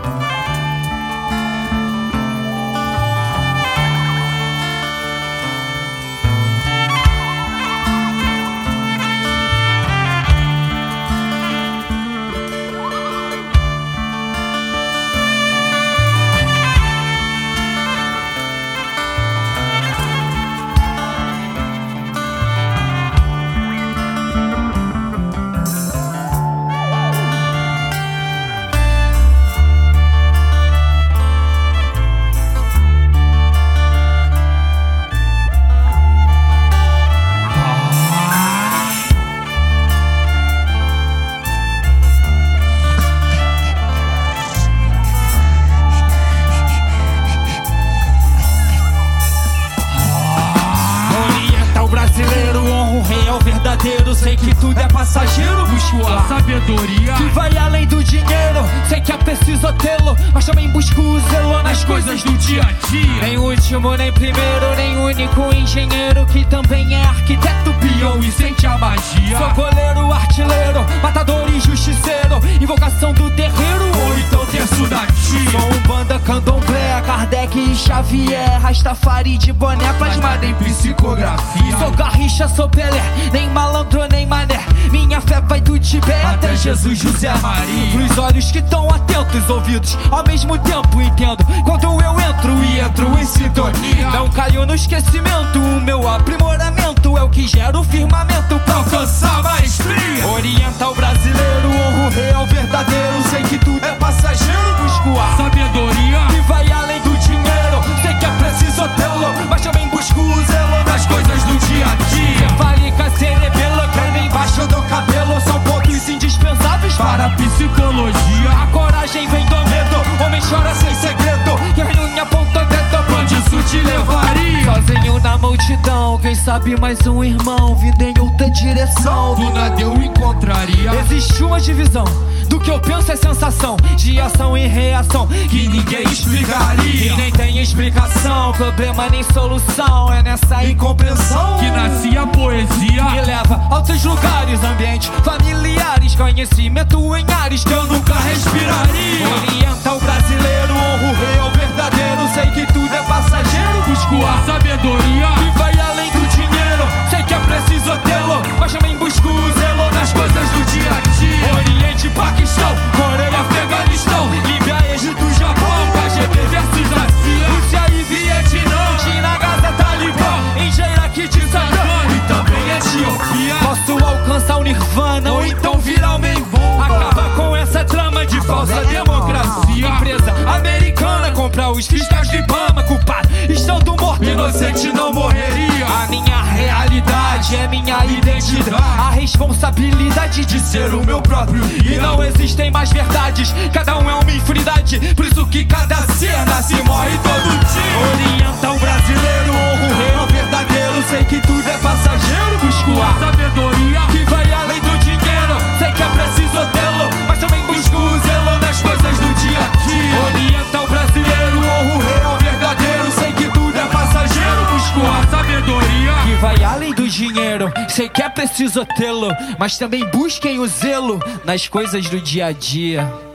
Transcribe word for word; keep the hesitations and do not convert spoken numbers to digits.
Sei que tudo é passageiro, busco a sabedoria que vai além do dinheiro. Sei que é preciso tê-lo, mas também busco o zelo nas coisas do dia a dia. Nem último, nem primeiro, nem único engenheiro que também é arquiteto, peão e sente a magia. Sou goleiro, artilheiro, matador e justiceiro, invocação do terreiro ou então terço da tia. Sou um banda candomblé, Kardec e Xavier, Rastafari de boné plasmado em psicografia. Sou Garrincha, sou Pelé, nem malandro nem mané, minha fé vai do Tibete até Jesus, José Maria. Pros olhos que tão atentos, ouvidos ao mesmo tempo entendo quando eu entro e entro em sintonia. Não caio no esquecimento, o meu aprimoramento é o que gera o firmamento pra alcançar a maestria. Orienta o brasileiro, honro o real verdadeiro. Sei que tudo é passageiro, busco a sabedoria que vai além do dinheiro. Sei que é preciso tê-lo, mas também busco o zelo nas coisas do dia a dia. Fálica, cerebelo, creme embaixo do cabelo são pontos indispensáveis para a psicologia. A coragem vem do medo, homem chora sem segredo, que a unha aponta o dedo, pra onde isso te levaria? Sozinho na multidão, quem sabe mais um irmão vindo em outra direção, do nada eu encontraria. Existe uma divisão do que eu penso é sensação de ação e reação que ninguém explicaria. E nem tem explicação, problema nem solução, é nessa incompreensão que nasce a poesia. Me leva a outros lugares, ambientes familiares, conhecimento em ares que eu nunca respiraria. Orienta o brasileiro, honro o real verdadeiro. Sei que tudo é passageiro, busco a sabedoria que vai além do dinheiro. Sei que é preciso tê-lo, mas também busco o zelo nas coisas do dia a dia. Oriente, Paquistão, Coreia, Afeganistão, Líbia, Egito, Japão, K G B versus a C I A, Rússia e Vietnã, China, Gaza, Talibã, Índia, Kirguistão e também Etiópia. Posso alcançar o Nirvana ou então virar homem bom. Acaba com essa trama de falsa democracia. Empresa americana comprar os fiscais de Ibama, culpado estando morto, inocente não morreria. A minha realidade é minha identidade, a responsabilidade de ser o meu próprio. E não existem mais verdades, cada um é uma infinidade, por isso que cada ser nasce e morre todo dia. Orienta o brasileiro, honro o real verdadeiro. Sei que tudo é passageiro, busco a sabedoria que vai além do dinheiro. Sei que é preciso tê-lo, mas também busco o zelo nas coisas do dia a dia. Orienta o brasileiro, honro o real verdadeiro. Sei que tudo é passageiro, busco a sabedoria que vai além do dinheiro. Sei que é preciso tê-lo, mas também busquem o zelo nas coisas do dia a dia.